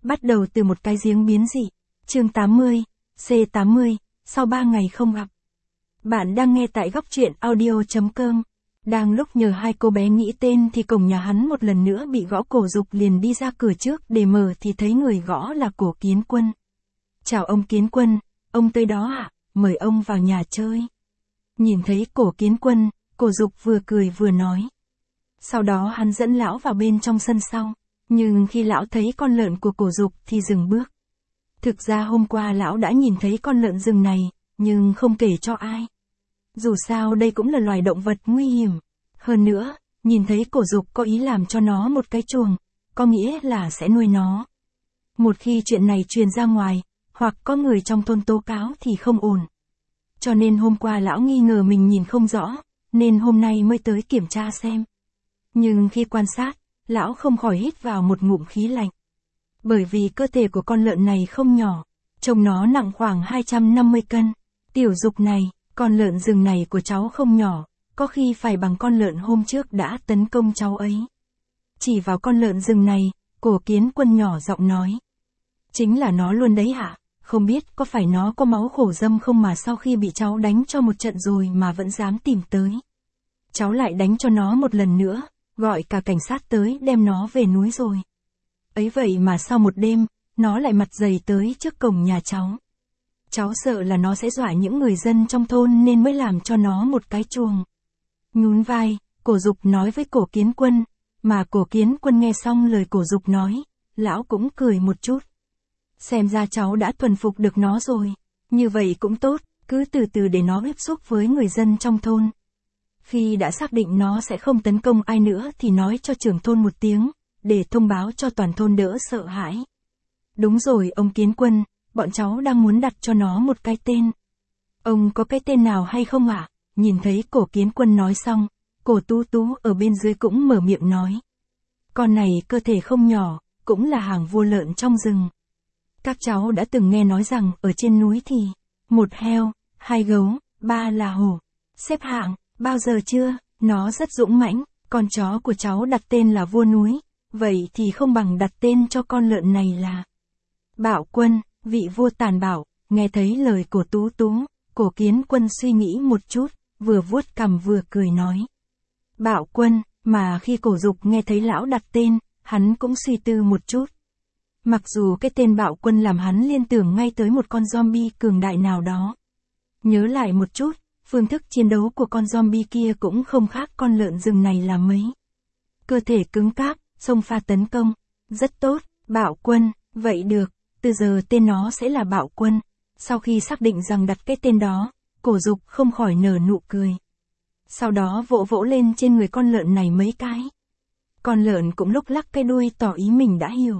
Bắt đầu từ một cái giếng biến dị. Chương 80, C80, sau 3 ngày không gặp. Bạn đang nghe tại góc truyện audio.com. Đang lúc nhờ hai cô bé nghĩ tên thì cổng nhà hắn một lần nữa bị gõ. Cổ Dục liền đi ra cửa trước để mở thì thấy người gõ là Cổ Kiến Quân. Chào ông Kiến Quân, ông tới đó ạ, mời ông vào nhà chơi. Nhìn thấy Cổ Kiến Quân, Cổ Dục vừa cười vừa nói. Sau đó hắn dẫn lão vào bên trong sân sau, nhưng khi lão thấy con lợn của Cổ Dục thì dừng bước. Thực ra hôm qua lão đã nhìn thấy con lợn rừng này, nhưng không kể cho ai. Dù sao đây cũng là loài động vật nguy hiểm. Hơn nữa, nhìn thấy Cổ Dục có ý làm cho nó một cái chuồng, có nghĩa là sẽ nuôi nó. Một khi chuyện này truyền ra ngoài, hoặc có người trong thôn tố cáo thì không ổn. Cho nên hôm qua lão nghi ngờ mình nhìn không rõ, nên hôm nay mới tới kiểm tra xem. Nhưng khi quan sát, lão không khỏi hít vào một ngụm khí lạnh. Bởi vì cơ thể của con lợn này không nhỏ, trông nó nặng khoảng 250 cân. Tiểu Dục này, con lợn rừng này của cháu không nhỏ, có khi phải bằng con lợn hôm trước đã tấn công cháu ấy. Chỉ vào con lợn rừng này, Cổ Kiến Quân nhỏ giọng nói. Chính là nó luôn đấy hả? Không biết có phải nó có máu khổ dâm không mà sau khi bị cháu đánh cho một trận rồi mà vẫn dám tìm tới. Cháu lại đánh cho nó một lần nữa, gọi cả cảnh sát tới đem nó về núi rồi. Ấy vậy mà sau một đêm, nó lại mặt dày tới trước cổng nhà cháu. Cháu sợ là nó sẽ dọa những người dân trong thôn nên mới làm cho nó một cái chuồng. Nhún vai, Cổ Dục nói với Cổ Kiến Quân, mà Cổ Kiến Quân nghe xong lời Cổ Dục nói, lão cũng cười một chút. Xem ra cháu đã thuần phục được nó rồi, như vậy cũng tốt, cứ từ từ để nó tiếp xúc với người dân trong thôn. Khi đã xác định nó sẽ không tấn công ai nữa thì nói cho trưởng thôn một tiếng, để thông báo cho toàn thôn đỡ sợ hãi. Đúng rồi ông Kiến Quân, bọn cháu đang muốn đặt cho nó một cái tên. Ông có cái tên nào hay không ạ? Nhìn thấy Cổ Kiến Quân nói xong, Cổ Tú Tú ở bên dưới cũng mở miệng nói. Con này cơ thể không nhỏ, cũng là hàng vua lợn trong rừng. Các cháu đã từng nghe nói rằng ở trên núi thì, 1 heo, 2 gấu, 3 là hổ. Xếp hạng, bao giờ chưa? Nó rất dũng mãnh, con chó của cháu đặt tên là vua núi, vậy thì không bằng đặt tên cho con lợn này là Bạo Quân, vị vua tàn bạo. Nghe thấy lời của Tú Tú, Cổ Kiến Quân suy nghĩ một chút, vừa vuốt cằm vừa cười nói. Bạo Quân, mà khi Cổ Dục nghe thấy lão đặt tên, hắn cũng suy tư một chút. Mặc dù cái tên Bạo Quân làm hắn liên tưởng ngay tới một con zombie cường đại nào đó. Nhớ lại một chút, phương thức chiến đấu của con zombie kia cũng không khác con lợn rừng này là mấy. Cơ thể cứng cáp, xông pha tấn công. Rất tốt, Bạo Quân, vậy được, từ giờ tên nó sẽ là Bạo Quân. Sau khi xác định rằng đặt cái tên đó, Cổ Dục không khỏi nở nụ cười. Sau đó vỗ vỗ lên trên người con lợn này mấy cái. Con lợn cũng lúc lắc cái đuôi tỏ ý mình đã hiểu.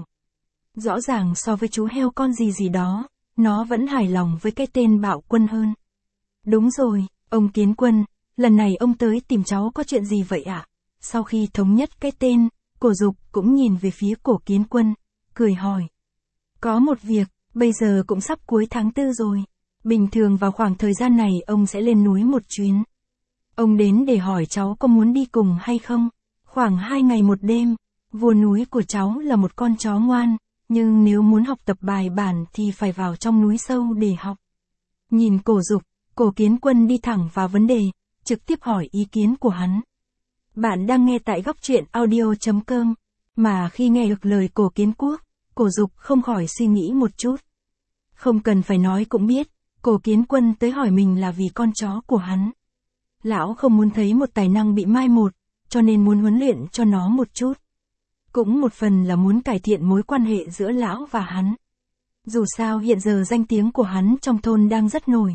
Rõ ràng so với chú heo con gì đó, nó vẫn hài lòng với cái tên Bạo Quân hơn. Đúng rồi, ông Kiến Quân, lần này ông tới tìm cháu có chuyện gì vậy ạ? Sau khi thống nhất cái tên, Cổ Dục cũng nhìn về phía Cổ Kiến Quân, cười hỏi. Có một việc, bây giờ cũng sắp cuối tháng 4 rồi. Bình thường vào khoảng thời gian này ông sẽ lên núi một chuyến. Ông đến để hỏi cháu có muốn đi cùng hay không? Khoảng 2 ngày 1 đêm, vua núi của cháu là một con chó ngoan, nhưng nếu muốn học tập bài bản thì phải vào trong núi sâu để học. Nhìn Cổ Dục, Cổ Kiến Quân đi thẳng vào vấn đề, trực tiếp hỏi ý kiến của hắn. Bạn đang nghe tại góc truyện audio.com, mà khi nghe được lời Cổ Kiến Quốc, Cổ Dục không khỏi suy nghĩ một chút. Không cần phải nói cũng biết, Cổ Kiến Quân tới hỏi mình là vì con chó của hắn. Lão không muốn thấy một tài năng bị mai một, cho nên muốn huấn luyện cho nó một chút. Cũng một phần là muốn cải thiện mối quan hệ giữa lão và hắn. Dù sao hiện giờ danh tiếng của hắn trong thôn đang rất nổi.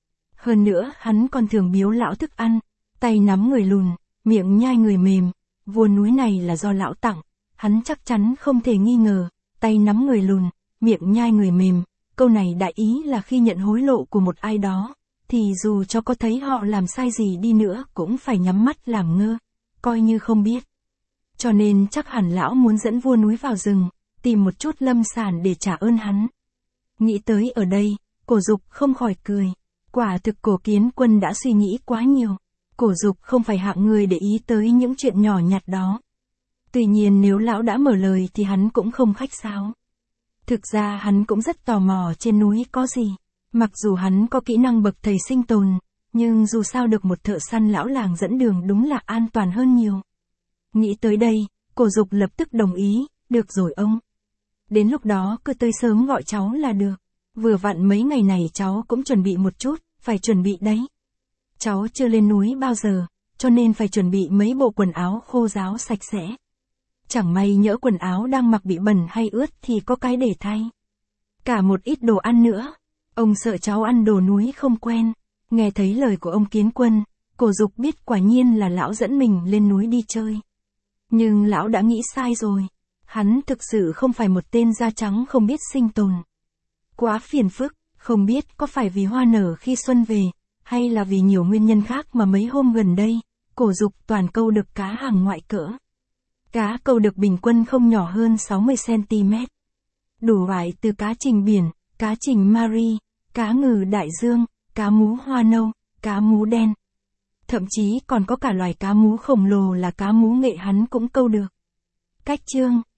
Hơn nữa hắn còn thường biếu lão thức ăn, tay nắm người lùn, miệng nhai người mềm. Vua núi này là do lão tặng, hắn chắc chắn không thể nghi ngờ, tay nắm người lùn, miệng nhai người mềm. Câu này đại ý là khi nhận hối lộ của một ai đó, thì dù cho có thấy họ làm sai gì đi nữa cũng phải nhắm mắt làm ngơ, coi như không biết. Cho nên chắc hẳn lão muốn dẫn vua núi vào rừng, tìm một chút lâm sản để trả ơn hắn. Nghĩ tới ở đây, Cổ Dục không khỏi cười. Quả thực Cổ Kiến Quân đã suy nghĩ quá nhiều. Cổ Dục không phải hạng người để ý tới những chuyện nhỏ nhặt đó. Tuy nhiên nếu lão đã mở lời thì hắn cũng không khách sáo. Thực ra hắn cũng rất tò mò trên núi có gì. Mặc dù hắn có kỹ năng bậc thầy sinh tồn, nhưng dù sao được một thợ săn lão làng dẫn đường đúng là an toàn hơn nhiều. Nghĩ tới đây, Cổ Dục lập tức đồng ý, được rồi ông. Đến lúc đó cứ tới sớm gọi cháu là được. Vừa vặn mấy ngày này cháu cũng chuẩn bị một chút, phải chuẩn bị đấy. Cháu chưa lên núi bao giờ, cho nên phải chuẩn bị mấy bộ quần áo khô ráo sạch sẽ. Chẳng may nhỡ quần áo đang mặc bị bẩn hay ướt thì có cái để thay. Cả một ít đồ ăn nữa. Ông sợ cháu ăn đồ núi không quen. Nghe thấy lời của ông Kiến Quân, Cổ Dục biết quả nhiên là lão dẫn mình lên núi đi chơi. Nhưng lão đã nghĩ sai rồi. Hắn thực sự không phải một tên da trắng không biết sinh tồn. Quá phiền phức, không biết có phải vì hoa nở khi xuân về, hay là vì nhiều nguyên nhân khác mà mấy hôm gần đây, Cổ Dục toàn câu được cá hàng ngoại cỡ. Cá câu được bình quân không nhỏ hơn 60cm. Đủ loại từ cá trình biển, cá trình Marie, cá ngừ đại dương, cá mú hoa nâu, cá mú đen. Thậm chí còn có cả loài cá mú khổng lồ là cá mú nghệ hắn cũng câu được. Cách chương